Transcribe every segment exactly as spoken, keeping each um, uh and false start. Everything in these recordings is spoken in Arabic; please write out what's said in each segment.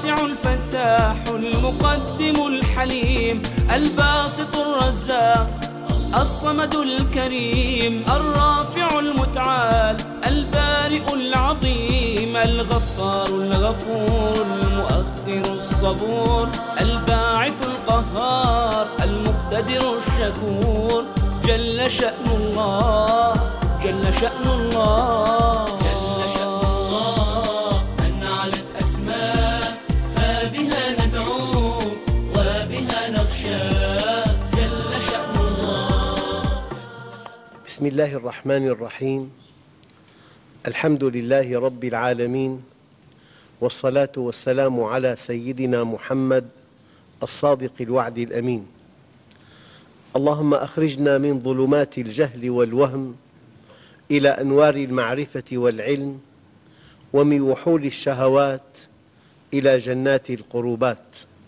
الواسع الفتاح المقدم الحليم الباسط الرزاق الصمد الكريم الرافع المتعال البارئ العظيم الغفار الغفور المؤخر الصبور الباعث القهار المقتدر الشكور جل شأن الله جل شأن الله جل شأن الله من علت أسماء فبها ندعو وبها نخشى جل شأن الله. بسم الله الرحمن الرحيم. الحمد لله رب العالمين، والصلاة والسلام على سيدنا محمد الصادق الوعد الأمين. اللهم أخرجنا من ظلمات الجهل والوهم إلى أنوار المعرفة والعلم، ومن وحول الشهوات إلى جنات القربات.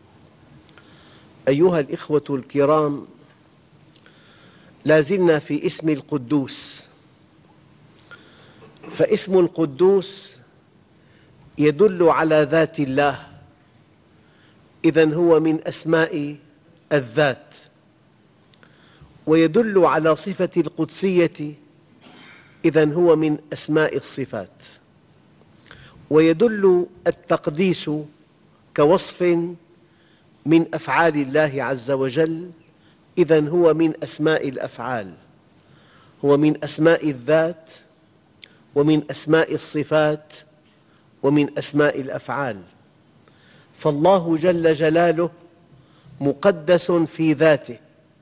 أيها الإخوة الكرام، لا زلنا في اسم القدوس، فاسم القدوس يدل على ذات الله، إذن هو من أسماء الذات، ويدل على صفة القدسية، إذن هو من أسماء الصفات، ويدل التقديس كوصف من أفعال الله عز وجل، إذن هو من أسماء الأفعال، هو من أسماء الذات ومن أسماء الصفات ومن أسماء الأفعال. فالله جل جلاله مقدس في ذاته،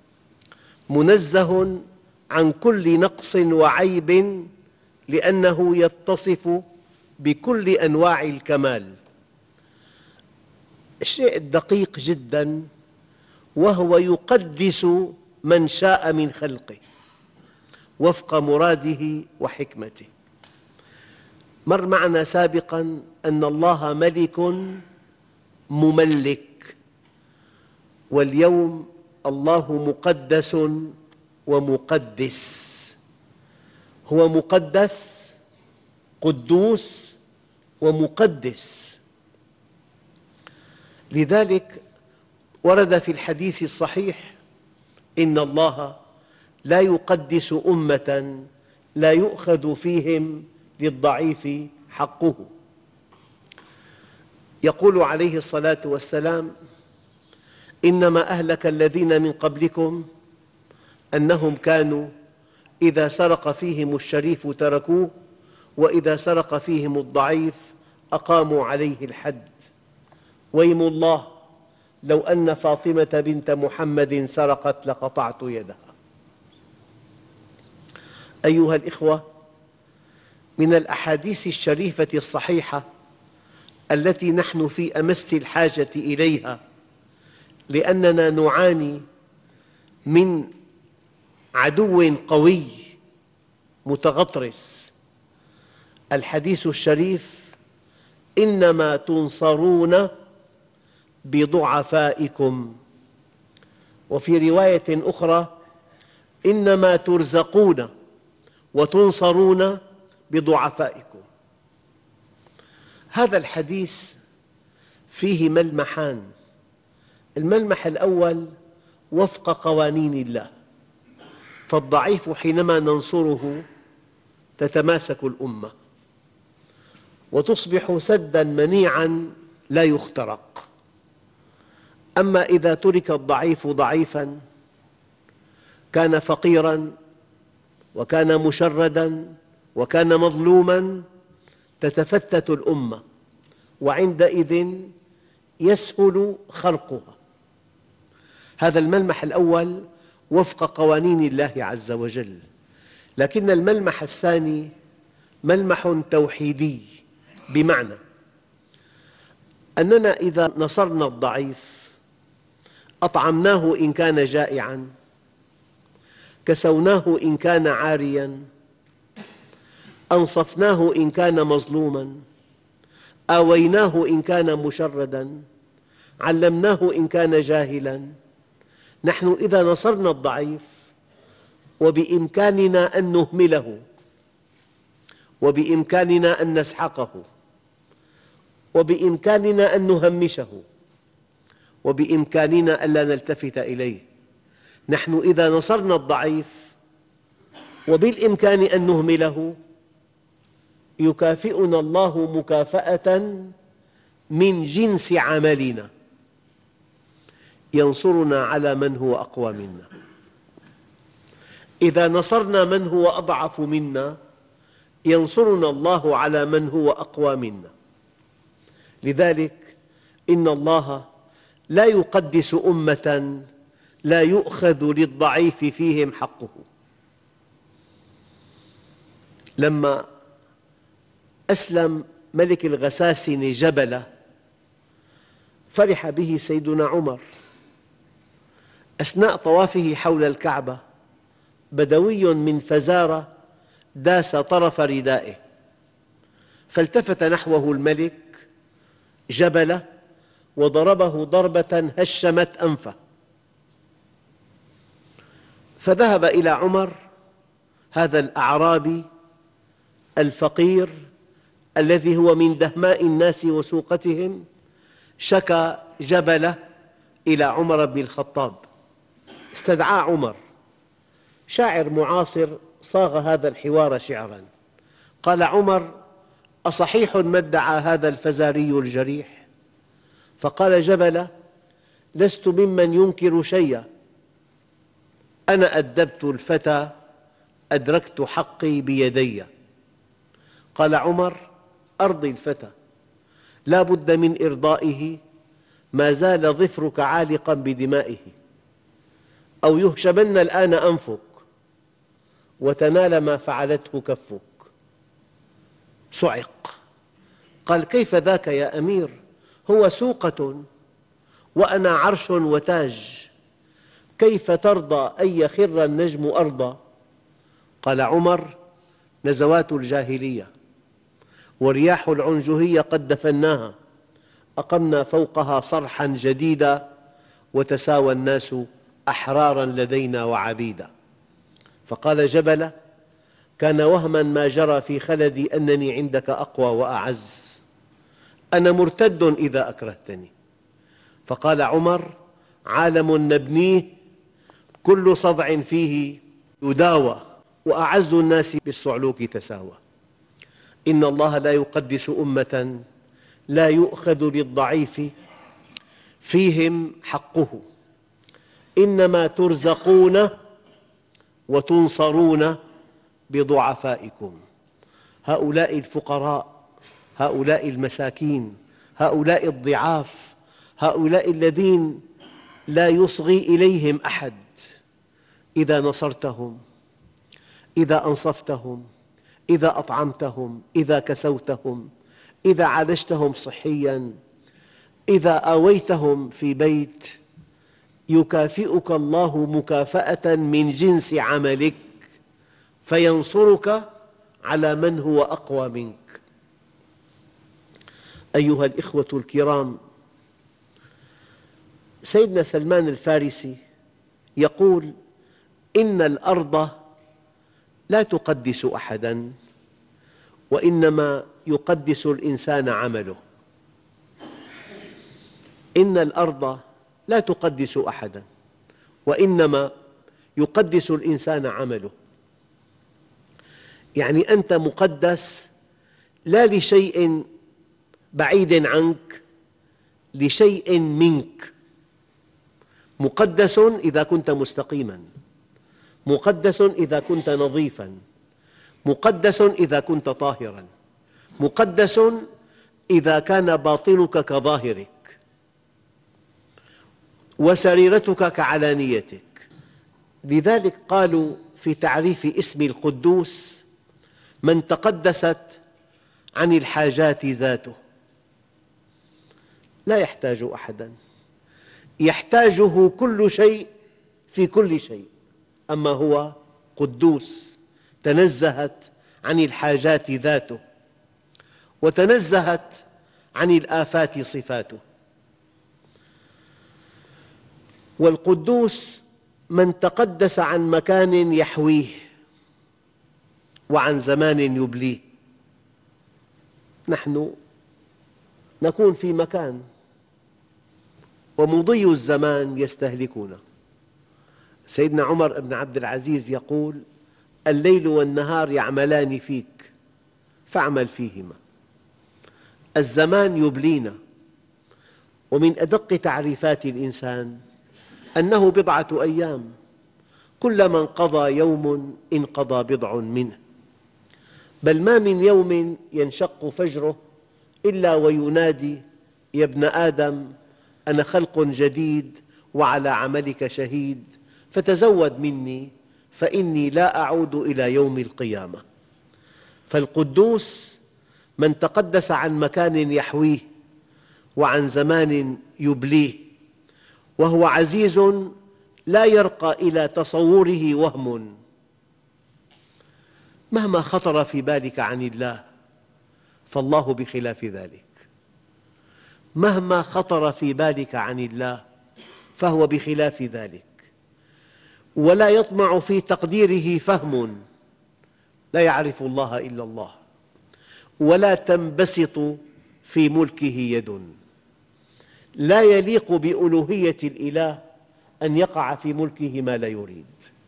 منزه عن كل نقص وعيب، لأنه يتصف بكل أنواع الكمال. الشيء الدقيق جداً وهو يقدس من شاء من خلقه وفق مراده وحكمته. مر معنا سابقاً أن الله ملك مملك، واليوم الله مقدس ومقدس. هو مقدس، قدوس ومقدس. لذلك ورد في الحديث الصحيح: إن الله لا يقدس أمة لا يؤخذ فيهم للضعيف حقه. يقول عليه الصلاة والسلام: إنما أهلك الذين من قبلكم أنهم كانوا إذا سرق فيهم الشريف تركوه، وإذا سرق فيهم الضعيف أقاموا عليه الحد. ويم الله لو أن فاطمة بنت محمد سرقت لقطعت يدها. أيها الإخوة، من الأحاديث الشريفة الصحيحة التي نحن في أمس الحاجة إليها، لأننا نعاني من عدو قوي متغطرس، الحديث الشريف: إنما تنصرون بضعفائكم. وفي رواية أخرى: إنما ترزقون وتنصرون بضعفائكم. هذا الحديث فيه ملمحان. الملمح الأول وفق قوانين الله، فالضعيف حينما ننصره تتماسك الأمة وتصبح سداً منيعاً لا يخترق. أما إذا ترك الضعيف ضعيفاً، كان فقيراً وكان مشرداً وكان مظلوماً، تتفتت الأمة، وعندئذ يسهل خرقها. هذا الملمح الأول وفق قوانين الله عز وجل. لكن الملمح الثاني ملمح توحيدي، بمعنى أننا إذا نصرنا الضعيف أطعمناه إن كان جائعاً، كسوناه إن كان عارياً، أنصفناه إن كان مظلوماً، آويناه إن كان مشرداً، علمناه إن كان جاهلاً. نحن إذا نصرنا الضعيف وبإمكاننا أن نهمله، وبإمكاننا أن نسحقه، وبإمكاننا أن نهمشه، وبإمكاننا ألا نلتفت إليه. نحن إذا نصرنا الضعيف وبالإمكان أن نهمله، يكافئنا الله مكافأة من جنس عملنا، ينصرنا على من هو أقوى منا. إذا نصرنا من هو أضعف منا، ينصرنا الله على من هو أقوى منا. لذلك إن الله لا يقدس أمة لا يؤخذ للضعيف فيهم حقه. لما أسلم ملك الغساسنة جبلة فرح به سيدنا عمر. أثناء طوافه حول الكعبة بدوي من فزارة داس طرف ردائه، فالتفت نحوه الملك جبلة وضربه ضربة هشمت أنفه، فذهب إلى عمر هذا الأعرابي الفقير الذي هو من دهماء الناس وسوقتهم، شكى جبلة إلى عمر بن الخطاب. استدعى عمر، شاعر معاصر صاغ هذا الحوار شعراً. قال عمر: أصحيح ما ادعى هذا الفزاري الجريح؟ فقال جبلة: لست ممن ينكر شيئا، أنا أدبت الفتى أدركت حقي بيدي. قال عمر: أرضي الفتى، لا بد من إرضائه ما زال ظفرك عالقا بدمائه، أو يهشمن الآن أنفك وتنال ما فعلته كفك. صعق، قال: كيف ذاك يا أمير؟ هو سوقة وأنا عرش وتاج، كيف ترضى أن يخر النجم أرضا؟ قال عمر: نزوات الجاهلية ورياح العنجهية قد دفناها، أقمنا فوقها صرحا جديدا، وتساوى الناس أحرارا لدينا وعبيدا. فقال جبلة: كان وهما ما جرى في خلدي أنني عندك أقوى وأعز، أنا مرتد إذا أكرهتني. فقال عمر: عالم نبنيه كل صدع فيه يداوى، وأعز الناس بالصعلوك تساوى. إن الله لا يقدس أمة لا يؤخذ للضعيف فيهم حقه، إنما ترزقون وتنصرون بضعفائكم. هؤلاء الفقراء، هؤلاء المساكين، هؤلاء الضعاف، هؤلاء الذين لا يصغي إليهم أحد، إذا نصرتهم، إذا أنصفتهم، إذا أطعمتهم، إذا كسوتهم، إذا عالجتهم صحياً، إذا آويتهم في بيت، يكافئك الله مكافأة من جنس عملك، فينصرك على من هو أقوى منك. أيها الإخوة الكرام، سيدنا سلمان الفارسي يقول: إن الأرض لا تقدس أحداً، وإنما يقدس الإنسان عمله. إن الأرض لا تقدس أحداً، وإنما يقدس الإنسان عمله. يعني أنت مقدس لا لشيء بعيد عنك، لشيء منك. مقدس إذا كنت مستقيماً، مقدس إذا كنت نظيفاً، مقدس إذا كنت طاهراً، مقدس إذا كان باطنك كظاهرك وسريرتك كعلانيتك. لذلك قالوا في تعريف اسم القدوس: من تقدست عن الحاجات ذاته. لا يحتاج أحداً، يحتاجه كل شيء في كل شيء، أما هو قدوس، تنزهت عن الحاجات ذاته، وتنزهت عن الآفات صفاته. والقدوس من تقدس عن مكان يحويه وعن زمان يبليه. نحن نكون في مكان ومضي الزمان يستهلكنا. سيدنا عمر بن عبد العزيز يقول: الليل والنهار يعملان فيك فاعمل فيهما. الزمان يبلينا، ومن أدق تعريفات الإنسان أنه بضعة أيام، كلما انقضى يوم انقضى بضع منه، بل ما من يوم ينشق فجره إلا وينادي: يا ابن آدم أنا خلق جديد وعلى عملك شهيد، فتزود مني فإني لا أعود إلى يوم القيامة. فالقدوس من تقدس عن مكان يحويه وعن زمان يبليه، وهو عزيز لا يرقى إلى تصوره وهم. مهما خطر في بالك عن الله فالله بخلاف ذلك، مهما خطر في بالك عن الله فهو بخلاف ذلك. ولا يطمع في تقديره فهم، لا يعرف الله إلا الله. ولا تنبسط في ملكه يد، لا يليق بألوهية الإله أن يقع في ملكه ما لا يريد.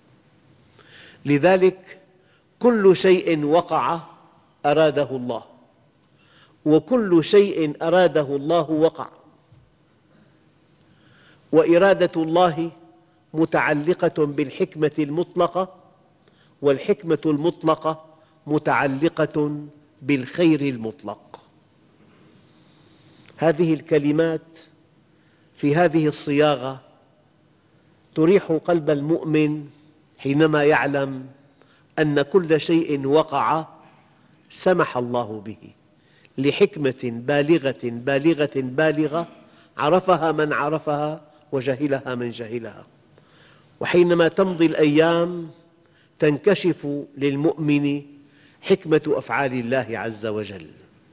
لذلك كل شيء وقع أراده الله، وكل شيء أراده الله وقع. وإرادة الله متعلقة بالحكمة المطلقة، والحكمة المطلقة متعلقة بالخير المطلق. هذه الكلمات في هذه الصياغة تريح قلب المؤمن حينما يعلم أن كل شيء وقع سمح الله به لحكمة بالغة بالغة بالغة، عرفها من عرفها وجهلها من جهلها. وحينما تمضي الأيام تنكشف للمؤمن حكمة أفعال الله عز وجل.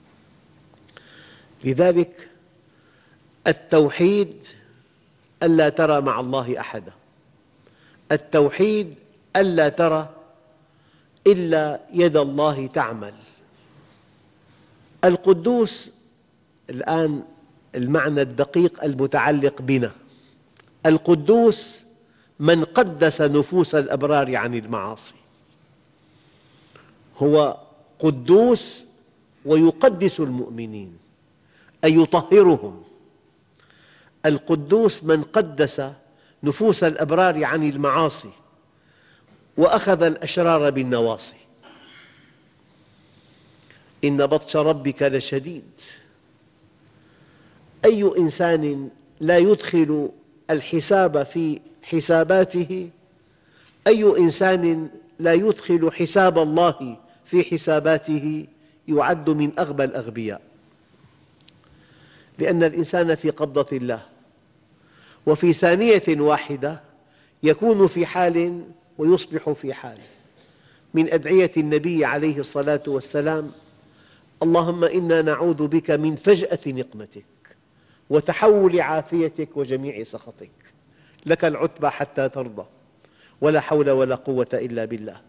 لذلك التوحيد ألا ترى مع الله أحدا، التوحيد ألا ترى إلا يد الله تعمل. القدوس الآن المعنى الدقيق المتعلق بنا، القدوس من قدس نفوس الأبرار عن المعاصي، هو قدوس ويقدس المؤمنين أي يطهرهم. القدوس من قدس نفوس الأبرار عن المعاصي وأخذ الأشرار بالنواصي. إن بطش ربك لشديد. أي إنسان لا يدخل الحساب في حساباته، أي إنسان لا يدخل حساب الله في حساباته يعد من أغبى الأغبياء، لأن الإنسان في قبضة الله، وفي ثانية واحدة يكون في حال ويصبح في حال. من أدعية النبي عليه الصلاة والسلام: اللهم إنا نعوذ بك من فجأة نقمتك وتحول عافيتك وجميع سخطك، لك العتبى حتى ترضى، ولا حول ولا قوة إلا بالله.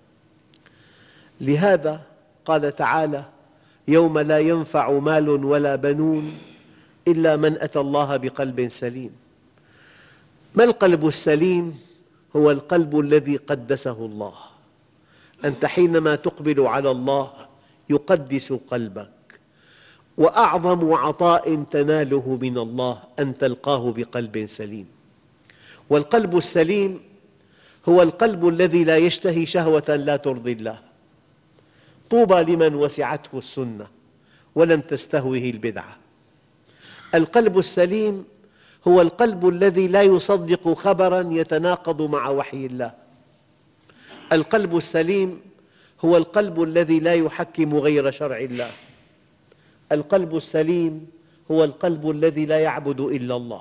لهذا قال تعالى: يوم لا ينفع مال ولا بنون إلا من أتى الله بقلب سليم. ما القلب السليم؟ هو القلب الذي قدسه الله. أنت حينما تقبل على الله يقدس قلبك، وأعظم عطاء تناله من الله أن تلقاه بقلب سليم. والقلب السليم هو القلب الذي لا يشتهي شهوة لا ترضي الله. طوبى لمن وسعته السنة ولم تستهوه البدعة. القلب السليم هو القلب الذي لا يصدق خبراً يتناقض مع وحي الله. القلب السليم هو القلب الذي لا يحكم غير شرع الله. القلب السليم هو القلب الذي لا يعبد إلا الله.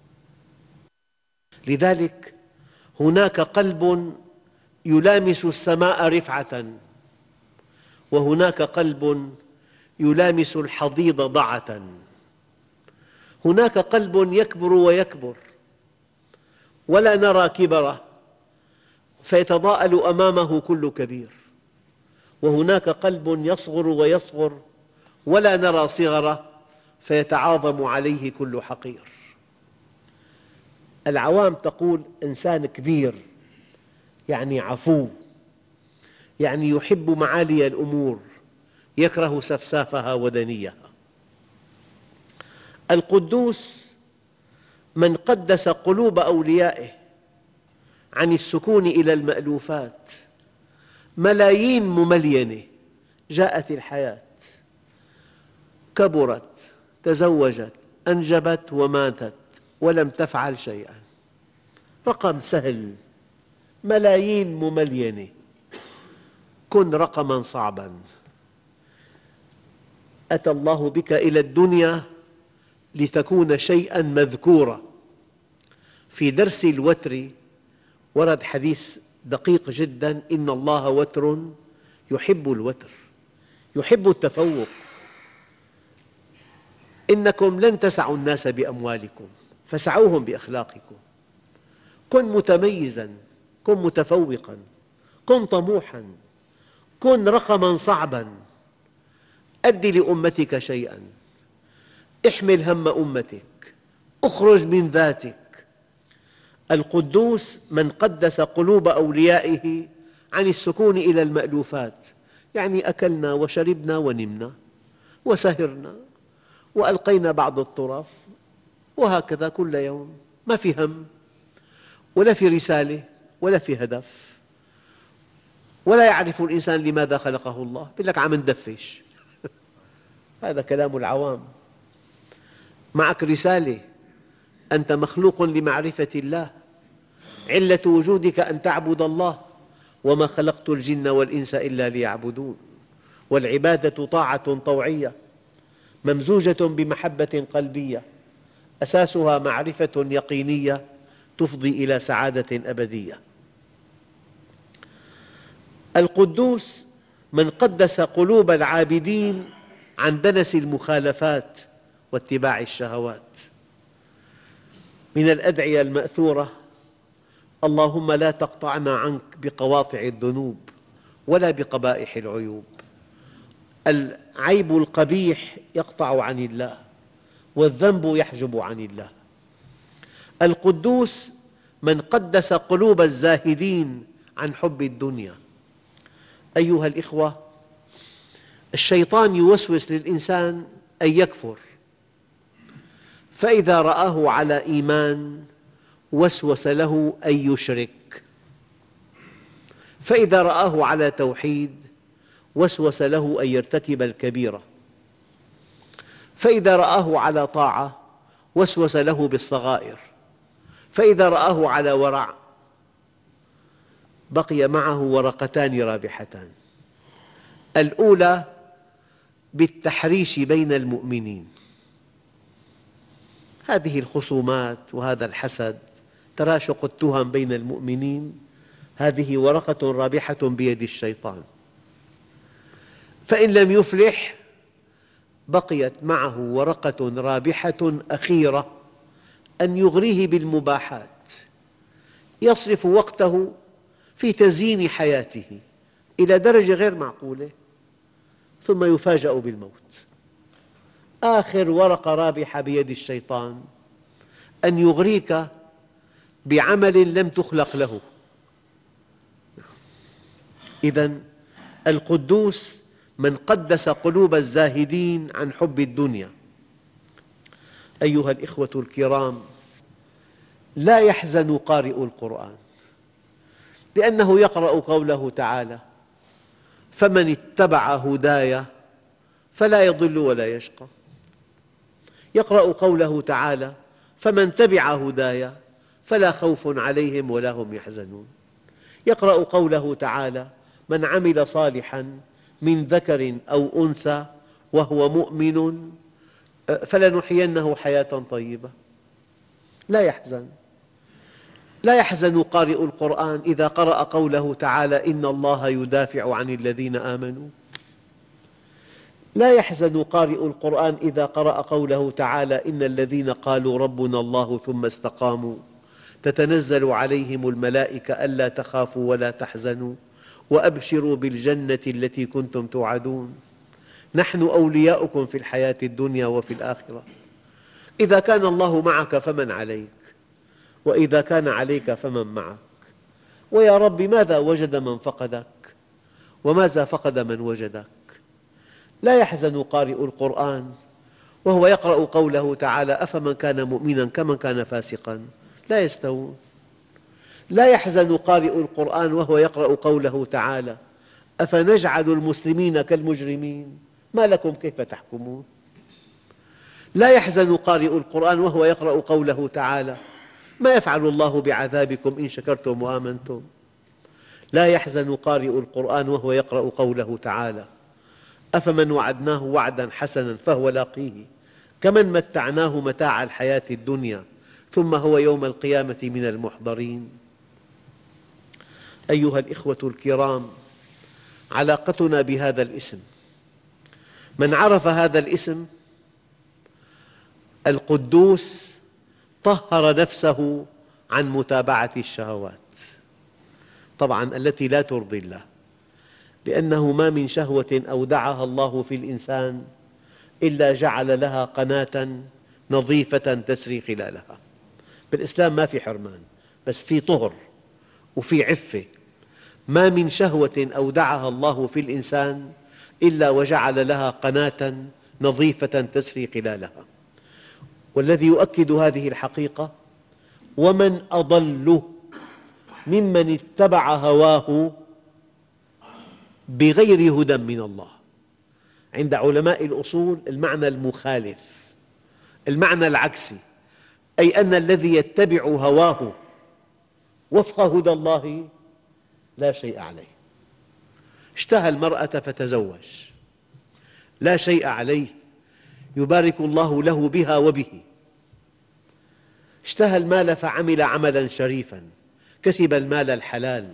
لذلك هناك قلب يلامس السماء رفعة، وهناك قلب يلامس الحضيض ضعة. هناك قلب يكبر ويكبر ولا نرى كبره فيتضاءل أمامه كل كبير، وهناك قلب يصغر ويصغر ولا نرى صغره فيتعاظم عليه كل حقير. العوام تقول إنسان كبير يعني عفو، يعني يحب معالي الأمور، يكره سفسافها ودنيها. القدوس من قدس قلوب أوليائه عن السكون إلى المألوفات. ملايين مملينة جاءت الحياة، كبرت، تزوجت، أنجبت وماتت ولم تفعل شيئا. رقم سهل، ملايين مملينة. كن رقما صعبا. أتى الله بك إلى الدنيا لتكون شيئا مذكورا. في درس الوتر ورد حديث دقيق جدا: إن الله وتر يحب الوتر، يحب التفوق. إنكم لن تسعوا الناس بأموالكم فسعوهم بأخلاقكم. كن متميزا، كن متفوقا، كن طموحا، كن رقما صعبا. أد لأمتك شيئا، احمل هم أمتك، اخرج من ذاتك. القدوس من قدس قلوب أوليائه عن السكون إلى المألوفات، يعني أكلنا وشربنا ونمنا وسهرنا وألقينا بعض الطرف، وهكذا كل يوم. ما في هم ولا في رسالة ولا في هدف، ولا يعرف الإنسان لماذا خلقه الله. يقول لك عم ندفش. هذا كلام العوام. معك رسالة، أنت مخلوق لمعرفة الله، علة وجودك أن تعبد الله. وما خلقت الجن والإنس إلا ليعبدون. والعبادة طاعة طوعية ممزوجة بمحبة قلبية، أساسها معرفة يقينية تفضي إلى سعادة أبدية. القدوس من قدس قلوب العابدين عن دنس المخالفات واتباع الشهوات. من الأدعية المأثورة: اللهم لا تقطعنا عنك بقواطع الذنوب ولا بقبائح العيوب. العيب القبيح يقطع عن الله، والذنب يحجب عن الله. القدوس من قدس قلوب الزاهدين عن حب الدنيا. أيها الإخوة، الشيطان يوسوس للإنسان أن يكفر، فإذا رآه على إيمان وسوس له أن يشرك، فإذا رآه على توحيد وسوس له أن يرتكب الكبيرة، فإذا رآه على طاعة وسوس له بالصغائر، فإذا رآه على ورع بقي معه ورقتان رابحتان. الأولى بالتحريش بين المؤمنين. هذه الخصومات وهذا الحسد، تراشق التهم بين المؤمنين، هذه ورقة رابحة بيد الشيطان. فإن لم يفلح بقيت معه ورقة رابحة أخيرة، أن يغريه بالمباحات، يصرف وقته في تزيين حياته إلى درجة غير معقولة، ثم يفاجأ بالموت. آخر ورقة رابحة بيد الشيطان أن يغريك بعمل لم تخلق له. إذن القدوس من قدس قلوب الزاهدين عن حب الدنيا. أيها الإخوة الكرام، لا يحزن قارئ القرآن، لأنه يقرأ قوله تعالى: فمن اتبع هداي فلا يضل ولا يشقى. يقرأ قوله تعالى: فمن تبع هداي فلا خوف عليهم ولا هم يحزنون. يقرأ قوله تعالى: من عمل صالحاً من ذكر أو أنثى وهو مؤمن فلنحيينه حياة طيبة. لا يحزن لا يحزن قارئ القرآن إذا قرأ قوله تعالى: إن الله يدافع عن الذين آمنوا. لا يحزن قارئ القرآن إذا قرأ قوله تعالى: إن الذين قالوا ربنا الله ثم استقاموا تتنزل عليهم الملائكة ألا تخافوا ولا تحزنوا وأبشروا بالجنة التي كنتم توعدون. نحن أولياؤكم في الحياة الدنيا وفي الآخرة. إذا كان الله معك فمن عليك، وإذا كان عليك فمن معك. ويا رب ماذا وجد من فقدك، وماذا فقد من وجدك؟ لا يحزن قارئ القرآن وهو يقرأ قوله تعالى: أفمن كان مؤمنا كمن كان فاسقا لا يستوون. لا يحزن قارئ القرآن وهو يقرأ قوله تعالى: أفنجعل المسلمين كالمجرمين ما لكم كيف تحكمون. لا يحزن قارئ القرآن وهو يقرأ قوله تعالى: ما يفعل الله بعذابكم إن شكرتم وآمنتم. لا يحزن قارئ القرآن وهو يقرأ قوله تعالى: أفمن وعدناه وعدا حسنا فهو لاقيه كمن متعناه متاع الحياة الدنيا ثم هو يوم القيامة من المحضرين. أيها الإخوة الكرام، علاقتنا بهذا الاسم، من عرف هذا الاسم القدوس طهر نفسه عن متابعة الشهوات، طبعاً التي لا ترضي الله، لأنه ما من شهوة أودعها الله في الإنسان إلا جعل لها قناة نظيفة تسري خلالها. بالإسلام ما في حرمان، بس في طهر وفي عفة. ما من شهوة أودعها الله في الإنسان إلا وجعل لها قناة نظيفة تسري خلالها. والذي يؤكد هذه الحقيقة: ومن أضل ممن اتبع هواه بغير هدى من الله. عند علماء الأصول المعنى المخالف، المعنى العكسي، أي أن الذي يتبع هواه وفق هدى الله لا شيء عليه. اشتهى المرأة فتزوج، لا شيء عليه، يبارك الله له بها وبه. اشتهى المال فعمل عملاً شريفاً، كسب المال الحلال.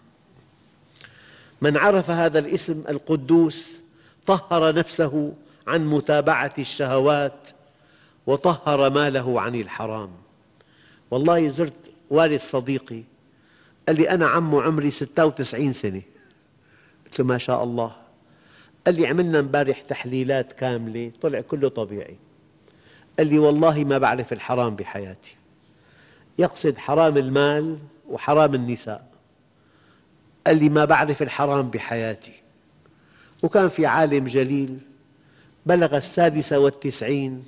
من عرف هذا الاسم القدوس طهر نفسه عن متابعة الشهوات وطهر ماله عن الحرام. والله زرت والد صديقي قال لي: أنا عمو عمري ستة وتسعين سنة. قلت له: ما شاء الله. قال لي: عملنا امبارح تحليلات كاملة طلع كله طبيعي. قال لي: والله ما بعرف الحرام بحياتي. يقصد حرام المال وحرام النساء. قال لي: ما بعرف الحرام بحياتي. وكان في عالم جليل بلغ السادسة والتسعين،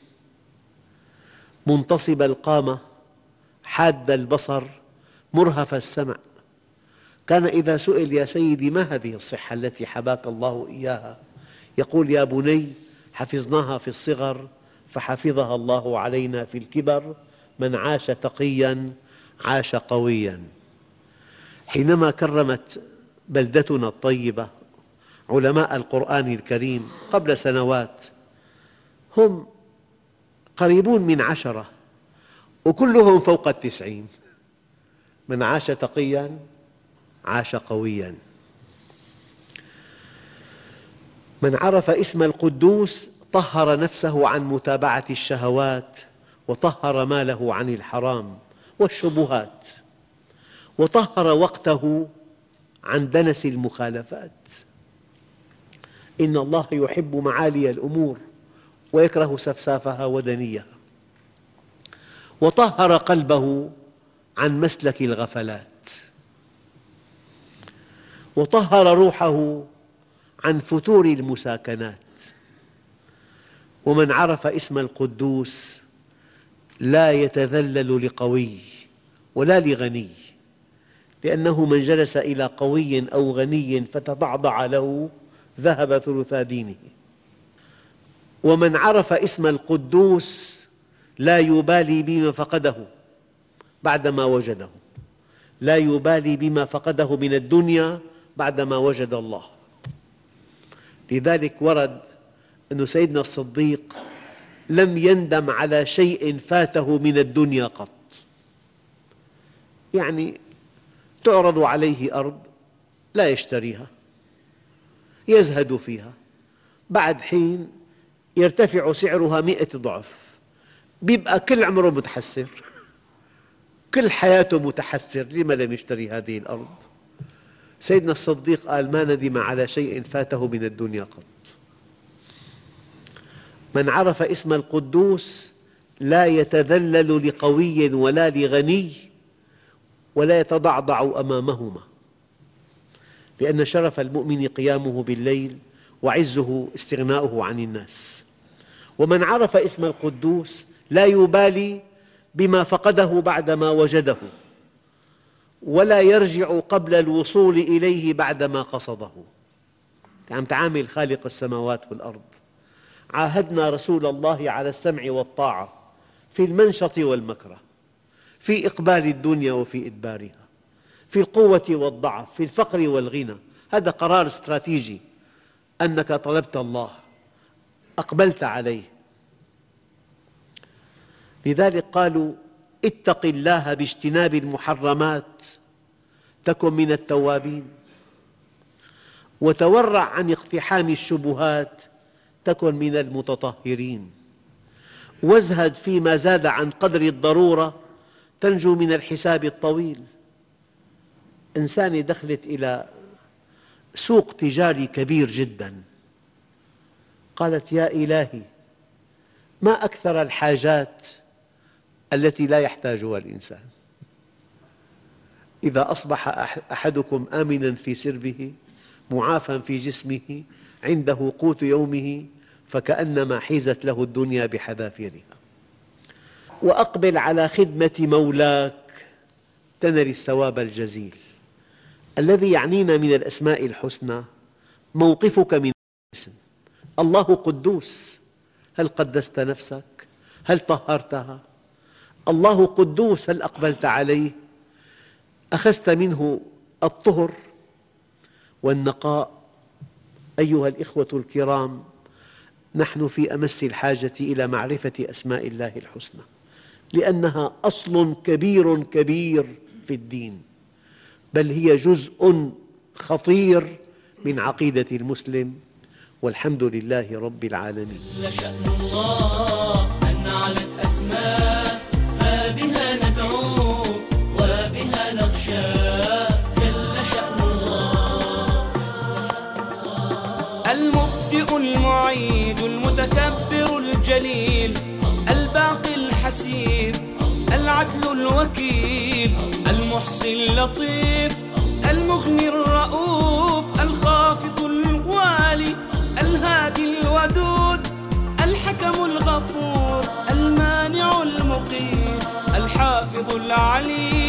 منتصب القامة، حاد البصر، مرهف السمع. كان إذا سئل: يا سيدي ما هذه الصحة التي حباك الله إياها؟ يقول: يا بني، حفظناها في الصغر فحفظها الله علينا في الكبر، من عاش تقياً عاش قوياً. حينما كرمت بلدتنا الطيبة علماء القرآن الكريم قبل سنوات، هم قريبون من عشرة وكلهم فوق التسعين. من عاش تقياً عاش قوياً. من عرف اسم القدوس طهر نفسه عن متابعة الشهوات وطهر ماله عن الحرام والشبهات، وطهر وقته عن دنس المخالفات. إن الله يحب معالي الأمور ويكره سفسافها ودنيها. وطهر قلبه عن مسلك الغفلات، وطهر روحه عن فتور المساكنات. ومن عرف اسم القدوس لا يتذلل لقوي ولا لغني، لأنه من جلس إلى قوي أو غني فتضعضع له ذهب ثلثا دينه. ومن عرف اسم القدوس لا يبالي بما فقده بعدما وجده، لا يبالي بما فقده من الدنيا بعدما وجد الله. لذلك ورد أن سيدنا الصديق لم يندم على شيء فاته من الدنيا قط. يعني تعرض عليه أرض لا يشتريها، يزهد فيها، بعد حين يرتفع سعرها مئة ضعف، يبقى كل عمره متحسر، كل حياته متحسر، لما لم يشتري هذه الأرض؟ سيدنا الصديق قال: ما ندم على شيء فاته من الدنيا قط. من عرف اسم القدوس لا يتذلل لقوي ولا لغني ولا يتضعضع أمامهما، لأن شرف المؤمن قيامه بالليل وعزه استغناؤه عن الناس. ومن عرف اسم القدوس لا يبالي بما فقده بعدما وجده، ولا يرجع قبل الوصول إليه بعدما قصده. عم تعامل خالق السماوات والأرض. عاهدنا رسول الله على السمع والطاعة في المنشط والمكره، في إقبال الدنيا وفي إدبارها، في القوة والضعف، في الفقر والغنى. هذا قرار استراتيجي، أنك طلبت الله، أقبلت عليه. لذلك قالوا: اتق الله باجتناب المحرمات تكن من التوابين، وتورع عن اقتحام الشبهات تكن من المتطهرين، وازهد فيما زاد عن قدر الضرورة تنجو من الحساب الطويل. إنسانة دخلت إلى سوق تجاري كبير جدا، قالت: يا إلهي، ما أكثر الحاجات التي لا يحتاجها الإنسان. إذا أصبح أحدكم آمناً في سربه معافى في جسمه عنده قوت يومه فكأنما حيزت له الدنيا بحذافيرها. وأقبل على خدمة مولاك تنل الثواب الجزيل. الذي يعنينا من الأسماء الحسنى موقفك من الاسم. الله قدوس، هل قدست نفسك؟ هل طهرتها؟ الله قدوس، هل أقبلت عليه؟ أخذت منه الطهر والنقاء. أيها الإخوة الكرام، نحن في أمس الحاجة إلى معرفة أسماء الله الحسنى، لأنها أصل كبير كبير في الدين، بل هي جزء خطير من عقيدة المسلم. والحمد لله رب العالمين. جل شأن الله أن علت أسماء، فبها ندعو وبها نخشى. جل شأن الله المبدئ المعيد المتكبر الجليل الباقي الحسيب العدل الوكيل المحصي اللطيف المغني الرؤوف الخافض الوالي الهادي الودود الحكم الغفور المانع المقيت الحافظ العليم